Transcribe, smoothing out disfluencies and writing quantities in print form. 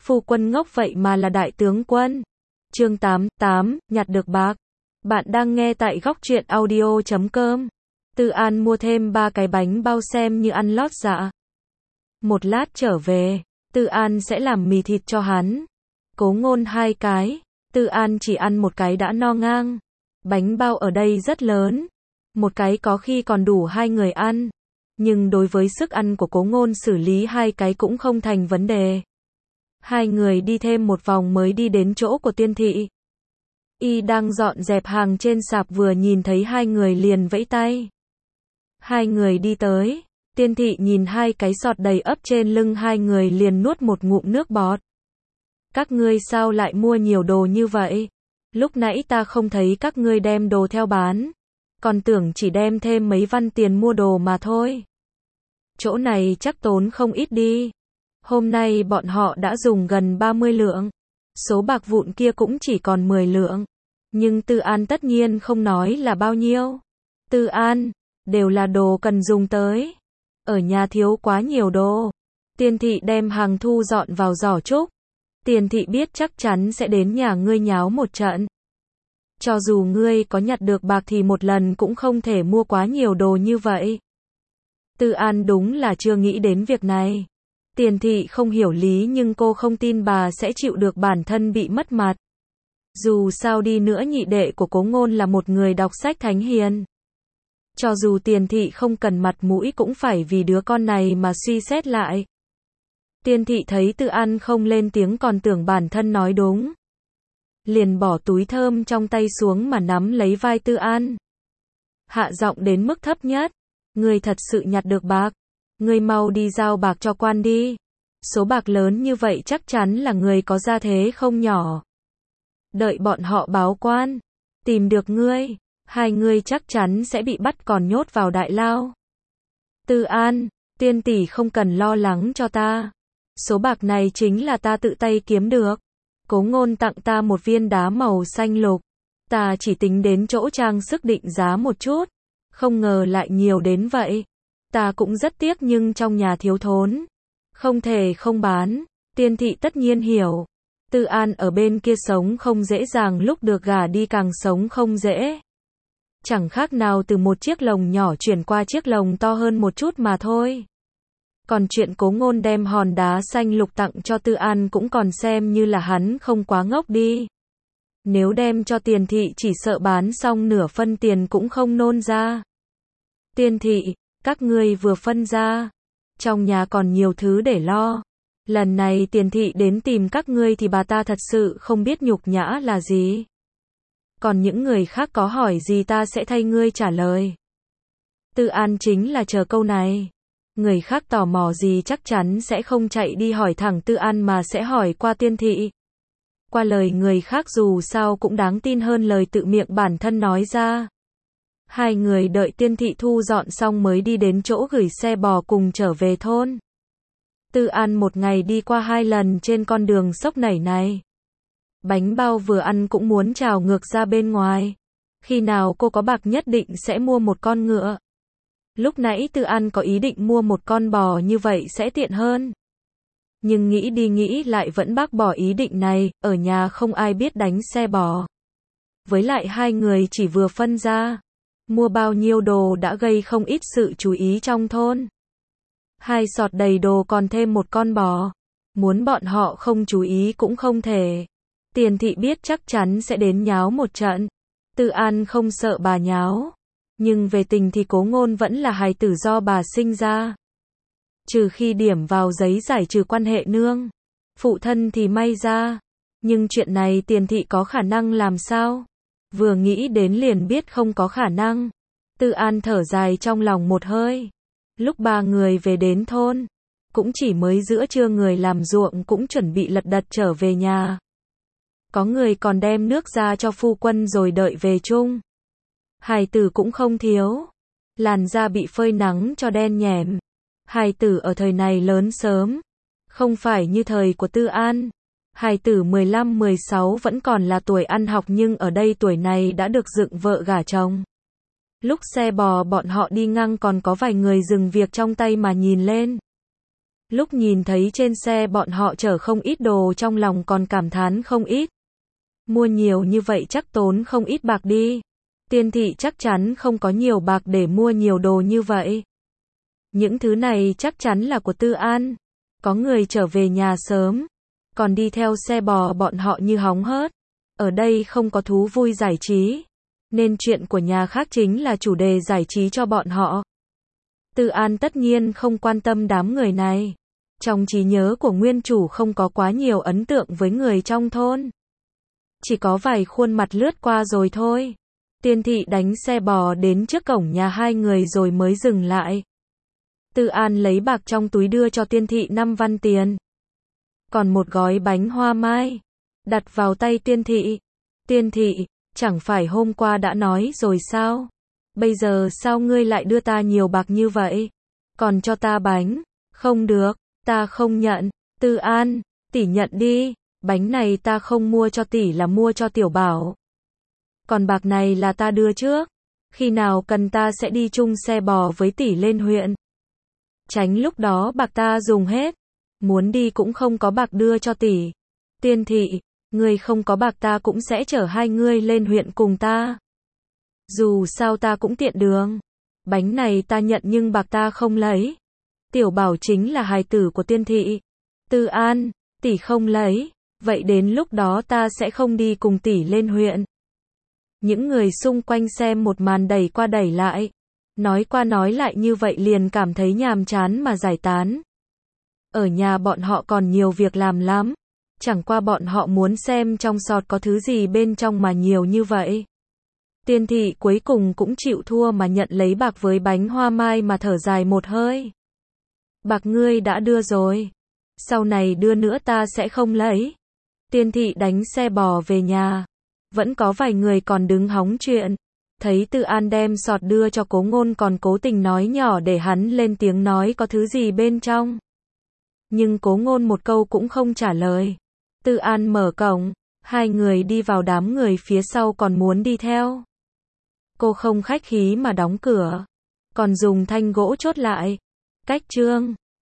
phu quân ngốc vậy mà là đại tướng quân. Chương 88, nhặt được bạc. Bạn đang nghe tại góc truyện audio.com. Tư An mua thêm 3 cái bánh bao xem như ăn lót dạ. Một lát trở về, Tư An sẽ làm mì thịt cho hắn. Cố Ngôn 2 cái, Tư An chỉ ăn một cái đã no ngang. Bánh bao ở đây rất lớn, một cái có khi còn đủ 2 người ăn. Nhưng đối với sức ăn của Cố Ngôn xử lý 2 cái cũng không thành vấn đề. Hai người đi thêm một vòng mới đi đến chỗ của Tiên Thị. Y đang dọn dẹp hàng trên sạp vừa nhìn thấy hai người liền vẫy tay. Hai người đi tới, Tiên Thị nhìn 2 cái sọt đầy ắp trên lưng hai người liền nuốt một ngụm nước bọt. Các ngươi sao lại mua nhiều đồ như vậy? Lúc nãy ta không thấy các ngươi đem đồ theo bán, còn tưởng chỉ đem thêm mấy văn tiền mua đồ mà thôi. Chỗ này chắc tốn không ít đi. Hôm nay bọn họ đã dùng gần 30 lượng. Số bạc vụn kia cũng chỉ còn 10 lượng. Nhưng Tư An tất nhiên không nói là bao nhiêu. Tư An, đều là đồ cần dùng tới. Ở nhà thiếu quá nhiều đồ. Tiên Thị đem hàng thu dọn vào giỏ trúc. Tiên Thị biết chắc chắn sẽ đến nhà ngươi nháo một trận. Cho dù ngươi có nhặt được bạc thì một lần cũng không thể mua quá nhiều đồ như vậy. Tư An đúng là chưa nghĩ đến việc này. Tiền Thị không hiểu lý nhưng cô không tin bà sẽ chịu được bản thân bị mất mặt. Dù sao đi nữa nhị đệ của Cố Ngôn là một người đọc sách thánh hiền. Cho dù Tiền Thị không cần mặt mũi cũng phải vì đứa con này mà suy xét lại. Tiên Thị thấy Tư An không lên tiếng còn tưởng bản thân nói đúng. Liền bỏ túi thơm trong tay xuống mà nắm lấy vai Tư An. Hạ giọng đến mức thấp nhất. Ngươi thật sự nhặt được bạc. Ngươi mau đi giao bạc cho quan đi. Số bạc lớn như vậy chắc chắn là người có gia thế không nhỏ. Đợi bọn họ báo quan, tìm được ngươi, hai ngươi chắc chắn sẽ bị bắt còn nhốt vào đại lao. Tư An, Tiên tỷ không cần lo lắng cho ta. Số bạc này chính là ta tự tay kiếm được. Cố Ngôn tặng ta một viên đá màu xanh lục. Ta chỉ tính đến chỗ trang sức định giá một chút. Không ngờ lại nhiều đến vậy. Ta cũng rất tiếc nhưng trong nhà thiếu thốn. Không thể không bán. Tiên Thị tất nhiên hiểu. Tư An ở bên kia sống không dễ dàng lúc được gả đi càng sống không dễ. Chẳng khác nào từ một chiếc lồng nhỏ chuyển qua chiếc lồng to hơn một chút mà thôi. Còn chuyện Cố Ngôn đem hòn đá xanh lục tặng cho Tư An cũng còn xem như là hắn không quá ngốc đi. Nếu đem cho Tiền Thị chỉ sợ bán xong nửa phân tiền cũng không nôn ra. Tiên Thị, các ngươi vừa phân ra. Trong nhà còn nhiều thứ để lo. Lần này Tiền Thị đến tìm các ngươi thì bà ta thật sự không biết nhục nhã là gì. Còn những người khác có hỏi gì ta sẽ thay ngươi trả lời. Tư An chính là chờ câu này. Người khác tò mò gì chắc chắn sẽ không chạy đi hỏi thẳng Tư An mà sẽ hỏi qua Tiên Thị. Qua lời người khác dù sao cũng đáng tin hơn lời tự miệng bản thân nói ra. Hai người đợi Tiên Thị thu dọn xong mới đi đến chỗ gửi xe bò cùng trở về thôn. Tư An một ngày đi qua 2 lần trên con đường sốc nảy này. Bánh bao vừa ăn cũng muốn trào ngược ra bên ngoài. Khi nào cô có bạc nhất định sẽ mua một con ngựa. Lúc nãy Tư An có ý định mua một con bò như vậy sẽ tiện hơn. Nhưng nghĩ đi nghĩ lại vẫn bác bỏ ý định này, ở nhà không ai biết đánh xe bò. Với lại hai người chỉ vừa phân ra. Mua bao nhiêu đồ đã gây không ít sự chú ý trong thôn. 2 sọt đầy đồ còn thêm một con bò. Muốn bọn họ không chú ý cũng không thể. Tiền Thị biết chắc chắn sẽ đến nháo một trận. Tư An không sợ bà nháo. Nhưng về tình thì Cố Ngôn vẫn là hài tử do bà sinh ra. Trừ khi điểm vào giấy giải trừ quan hệ nương. Phụ thân thì may ra. Nhưng chuyện này Tiền Thị có khả năng làm sao? Vừa nghĩ đến liền biết không có khả năng. Tư An thở dài trong lòng một hơi. Lúc 3 người về đến thôn, cũng chỉ mới giữa trưa người làm ruộng cũng chuẩn bị lật đật trở về nhà. Có người còn đem nước ra cho phu quân rồi đợi về chung. Hài tử cũng không thiếu. Làn da bị phơi nắng cho đen nhẻm. Hài tử ở thời này lớn sớm. Không phải như thời của Tư An. Hài tử 15-16 vẫn còn là tuổi ăn học nhưng ở đây tuổi này đã được dựng vợ gả chồng. Lúc xe bò bọn họ đi ngang còn có vài người dừng việc trong tay mà nhìn lên. Lúc nhìn thấy trên xe bọn họ chở không ít đồ trong lòng còn cảm thán không ít. Mua nhiều như vậy chắc tốn không ít bạc đi. Tiên thị chắc chắn không có nhiều bạc để mua nhiều đồ như vậy. Những thứ này chắc chắn là của Tư An. Có người trở về nhà sớm, còn đi theo xe bò bọn họ như hóng hớt. Ở đây không có thú vui giải trí, nên chuyện của nhà khác chính là chủ đề giải trí cho bọn họ. Tư An tất nhiên không quan tâm đám người này. Trong trí nhớ của nguyên chủ không có quá nhiều ấn tượng với người trong thôn. Chỉ có vài khuôn mặt lướt qua rồi thôi. Tiên thị đánh xe bò đến trước cổng nhà hai người rồi mới dừng lại. Tư An lấy bạc trong túi đưa cho tiên thị 5 văn tiền. Còn một gói bánh hoa mai, đặt vào tay tiên thị. Tiên thị, chẳng phải hôm qua đã nói rồi sao? Bây giờ sao ngươi lại đưa ta nhiều bạc như vậy? Còn cho ta bánh? Không được, ta không nhận. Tư An, tỷ nhận đi. Bánh này ta không mua cho tỷ là mua cho Tiểu Bảo. Còn bạc này là ta đưa trước. Khi nào cần ta sẽ đi chung xe bò với tỷ lên huyện. Tránh lúc đó bạc ta dùng hết. Muốn đi cũng không có bạc đưa cho tỷ. Tiên thị, ngươi không có bạc ta cũng sẽ chở hai ngươi lên huyện cùng ta. Dù sao ta cũng tiện đường. Bánh này ta nhận nhưng bạc ta không lấy. Tiểu Bảo chính là hài tử của tiên thị. Tư An, tỷ không lấy. Vậy đến lúc đó ta sẽ không đi cùng tỷ lên huyện. Những người xung quanh xem một màn đẩy qua đẩy lại. Nói qua nói lại như vậy liền cảm thấy nhàm chán mà giải tán. Ở nhà bọn họ còn nhiều việc làm lắm. Chẳng qua bọn họ muốn xem trong sọt có thứ gì bên trong mà nhiều như vậy. Tiên thị cuối cùng cũng chịu thua mà nhận lấy bạc với bánh hoa mai mà thở dài một hơi. Bạc ngươi đã đưa rồi. Sau này đưa nữa ta sẽ không lấy. Tiên thị đánh xe bò về nhà. Vẫn có vài người còn đứng hóng chuyện. Thấy Tư An đem sọt đưa cho Cố Ngôn còn cố tình nói nhỏ để hắn lên tiếng nói có thứ gì bên trong. Nhưng Cố Ngôn một câu cũng không trả lời. Tư An mở cổng. Hai người đi vào, đám người phía sau còn muốn đi theo. Cô không khách khí mà đóng cửa. Còn dùng thanh gỗ chốt lại. Cách chương